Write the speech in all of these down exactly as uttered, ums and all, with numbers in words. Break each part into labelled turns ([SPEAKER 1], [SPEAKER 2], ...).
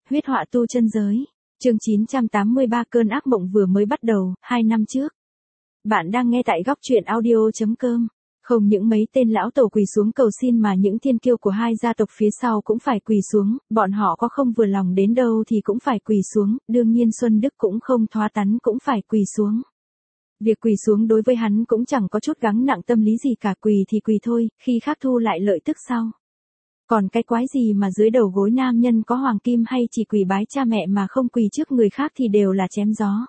[SPEAKER 1] Huyết họa tu chân giới. Chương chín trăm tám mươi ba cơn ác mộng vừa mới bắt đầu, hai năm trước. Bạn đang nghe tại góc truyện audio chấm com. Không những mấy tên lão tổ quỳ xuống cầu xin mà những thiên kiêu của hai gia tộc phía sau cũng phải quỳ xuống, bọn họ có không vừa lòng đến đâu thì cũng phải quỳ xuống, đương nhiên Xuân Đức cũng không thoá tắn cũng phải quỳ xuống. Việc quỳ xuống đối với hắn cũng chẳng có chút gắng nặng tâm lý gì cả, quỳ thì quỳ thôi, khi khác thu lại lợi tức sau. Còn cái quái gì mà dưới đầu gối nam nhân có hoàng kim hay chỉ quỳ bái cha mẹ mà không quỳ trước người khác thì đều là chém gió.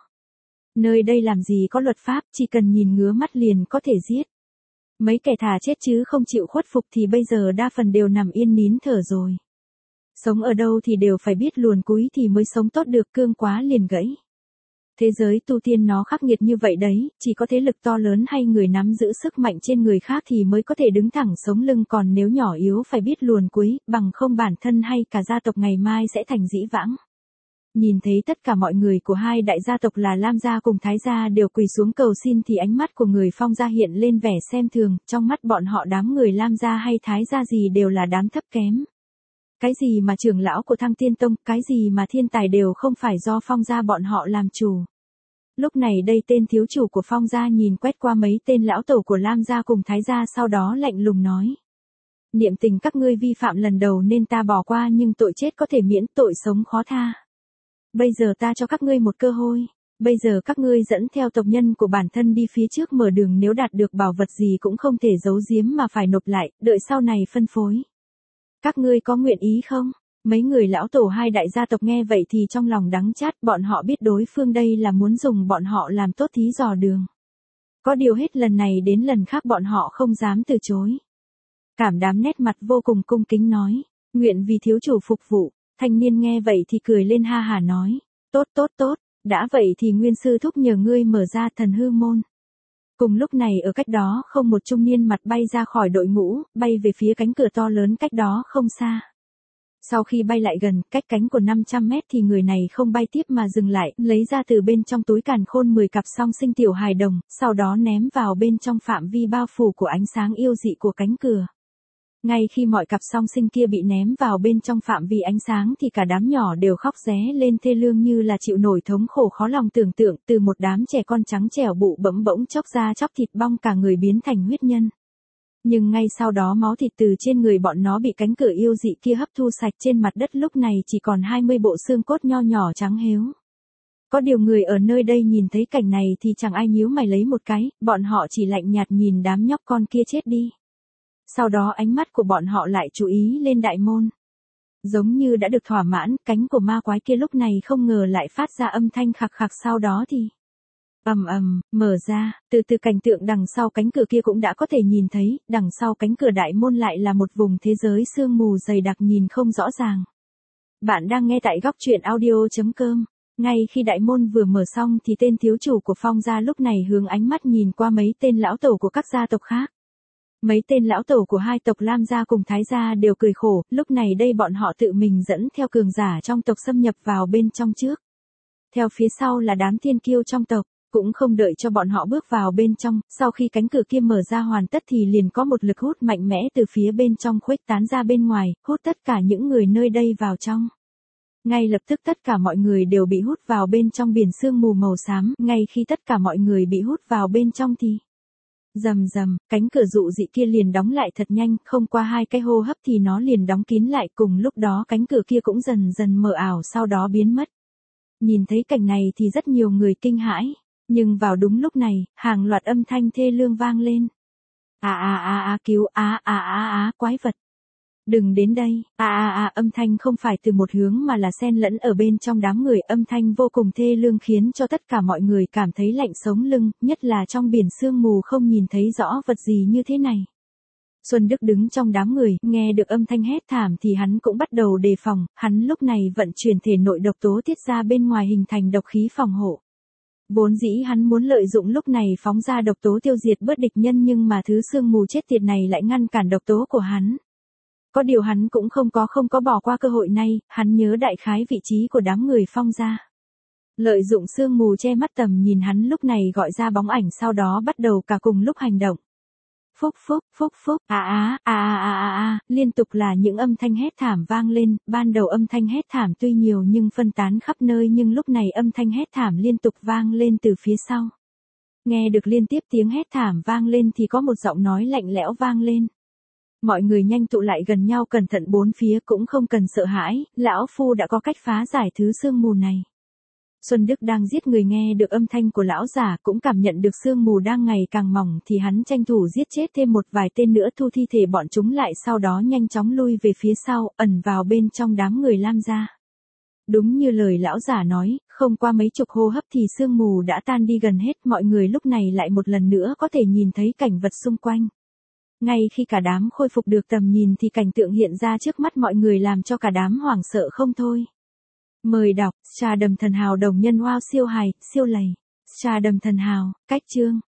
[SPEAKER 1] Nơi đây làm gì có luật pháp, chỉ cần nhìn ngứa mắt liền có thể giết. Mấy kẻ thà chết chứ không chịu khuất phục thì bây giờ đa phần đều nằm yên nín thở rồi. Sống ở đâu thì đều phải biết luồn cúi thì mới sống tốt được, cương quá liền gãy. Thế giới tu tiên nó khắc nghiệt như vậy đấy, chỉ có thế lực to lớn hay người nắm giữ sức mạnh trên người khác thì mới có thể đứng thẳng sống lưng, còn nếu nhỏ yếu phải biết luồn cúi, bằng không bản thân hay cả gia tộc ngày mai sẽ thành dĩ vãng. Nhìn thấy tất cả mọi người của hai đại gia tộc là Lam gia cùng Thái gia đều quỳ xuống cầu xin thì ánh mắt của người Phong gia hiện lên vẻ xem thường, trong mắt bọn họ đám người Lam gia hay Thái gia gì đều là đám thấp kém. Cái gì mà trưởng lão của Thăng Tiên Tông, cái gì mà thiên tài đều không phải do Phong gia bọn họ làm chủ. Lúc này đây tên thiếu chủ của Phong gia nhìn quét qua mấy tên lão tổ của Lam gia cùng Thái gia, sau đó lạnh lùng nói. Niệm tình các ngươi vi phạm lần đầu nên ta bỏ qua, nhưng tội chết có thể miễn, tội sống khó tha. Bây giờ ta cho các ngươi một cơ hội. Bây giờ các ngươi dẫn theo tộc nhân của bản thân đi phía trước mở đường, nếu đạt được bảo vật gì cũng không thể giấu giếm mà phải nộp lại, đợi sau này phân phối. Các ngươi có nguyện ý không? Mấy người lão tổ hai đại gia tộc nghe vậy thì trong lòng đắng chát, bọn họ biết đối phương đây là muốn dùng bọn họ làm tốt thí dò đường. Có điều hết lần này đến lần khác bọn họ không dám từ chối. Cảm đám nét mặt vô cùng cung kính nói, nguyện vì thiếu chủ phục vụ. Thanh niên nghe vậy thì cười lên ha hả nói, tốt tốt tốt, đã vậy thì nguyên sư thúc nhờ ngươi mở ra thần hư môn. Cùng lúc này ở cách đó không một trung niên mặt bay ra khỏi đội ngũ, bay về phía cánh cửa to lớn cách đó không xa. Sau khi bay lại gần, cách cánh của năm trăm mét thì người này không bay tiếp mà dừng lại, lấy ra từ bên trong túi càn khôn mười cặp song sinh tiểu hài đồng, sau đó ném vào bên trong phạm vi bao phủ của ánh sáng yêu dị của cánh cửa. Ngay khi mọi cặp song sinh kia bị ném vào bên trong phạm vi ánh sáng thì cả đám nhỏ đều khóc ré lên thê lương như là chịu nổi thống khổ khó lòng tưởng tượng, từ một đám trẻ con trắng trẻo bụ bẫm bỗng chốc ra chóc thịt bong cả người biến thành huyết nhân. Nhưng ngay sau đó máu thịt từ trên người bọn nó bị cánh cửa yêu dị kia hấp thu sạch, trên mặt đất lúc này chỉ còn hai mươi bộ xương cốt nho nhỏ trắng héo. Có điều người ở nơi đây nhìn thấy cảnh này thì chẳng ai nhíu mày lấy một cái, bọn họ chỉ lạnh nhạt nhìn đám nhóc con kia chết đi. Sau đó ánh mắt của bọn họ lại chú ý lên đại môn. Giống như đã được thỏa mãn, cánh của ma quái kia lúc này không ngờ lại phát ra âm thanh khạc khạc, sau đó thì ầm ầm, mở ra, từ từ cảnh tượng đằng sau cánh cửa kia cũng đã có thể nhìn thấy, đằng sau cánh cửa đại môn lại là một vùng thế giới sương mù dày đặc nhìn không rõ ràng. Bạn đang nghe tại góc truyện audio chấm com. Ngay khi đại môn vừa mở xong thì tên thiếu chủ của Phong gia lúc này hướng ánh mắt nhìn qua mấy tên lão tổ của các gia tộc khác. Mấy tên lão tổ của hai tộc Lam gia cùng Thái gia đều cười khổ, lúc này đây bọn họ tự mình dẫn theo cường giả trong tộc xâm nhập vào bên trong trước. Theo phía sau là đám thiên kiêu trong tộc, cũng không đợi cho bọn họ bước vào bên trong, sau khi cánh cửa kia mở ra hoàn tất thì liền có một lực hút mạnh mẽ từ phía bên trong khuếch tán ra bên ngoài, hút tất cả những người nơi đây vào trong. Ngay lập tức tất cả mọi người đều bị hút vào bên trong biển sương mù màu xám, ngay khi tất cả mọi người bị hút vào bên trong thì rầm rầm, cánh cửa dụ dị kia liền đóng lại thật nhanh, không qua hai cái hô hấp thì nó liền đóng kín lại, cùng lúc đó cánh cửa kia cũng dần dần mờ ảo sau đó biến mất. Nhìn thấy cảnh này thì rất nhiều người kinh hãi, nhưng vào đúng lúc này, hàng loạt âm thanh thê lương vang lên. À à à à cứu, á à à à quái vật. Đừng đến đây, à à à âm thanh không phải từ một hướng mà là xen lẫn ở bên trong đám người, âm thanh vô cùng thê lương khiến cho tất cả mọi người cảm thấy lạnh sống lưng, nhất là trong biển sương mù không nhìn thấy rõ vật gì như thế này. Xuân Đức đứng trong đám người, nghe được âm thanh hét thảm thì hắn cũng bắt đầu đề phòng, hắn lúc này vận chuyển thể nội độc tố tiết ra bên ngoài hình thành độc khí phòng hộ. Vốn dĩ hắn muốn lợi dụng lúc này phóng ra độc tố tiêu diệt bớt địch nhân, nhưng mà thứ sương mù chết tiệt này lại ngăn cản độc tố của hắn. Có điều hắn cũng không có không có bỏ qua cơ hội này, hắn nhớ đại khái vị trí của đám người Phong gia. Lợi dụng sương mù che mắt tầm nhìn, hắn lúc này gọi ra bóng ảnh, sau đó bắt đầu cả cùng lúc hành động. phúc phúc, phúc phúc, à á, à à à à à, liên tục là những âm thanh hét thảm vang lên, ban đầu âm thanh hét thảm tuy nhiều nhưng phân tán khắp nơi nhưng lúc này âm thanh hét thảm liên tục vang lên từ phía sau. Nghe được liên tiếp tiếng hét thảm vang lên thì có một giọng nói lạnh lẽo vang lên. Mọi người nhanh tụ lại gần nhau cẩn thận bốn phía cũng không cần sợ hãi, lão phu đã có cách phá giải thứ sương mù này. Xuân Đức đang giết người nghe được âm thanh của lão giả cũng cảm nhận được sương mù đang ngày càng mỏng thì hắn tranh thủ giết chết thêm một vài tên nữa thu thi thể bọn chúng lại sau đó nhanh chóng lui về phía sau, ẩn vào bên trong đám người Lam gia. Đúng như lời lão giả nói, không qua mấy chục hô hấp thì sương mù đã tan đi gần hết, mọi người lúc này lại một lần nữa có thể nhìn thấy cảnh vật xung quanh. Ngay khi cả đám khôi phục được tầm nhìn thì cảnh tượng hiện ra trước mắt mọi người làm cho cả đám hoảng sợ không thôi. Mời đọc, trà đầm thần hào đồng nhân wow siêu hài, siêu lầy. Trà đầm thần hào, cách chương.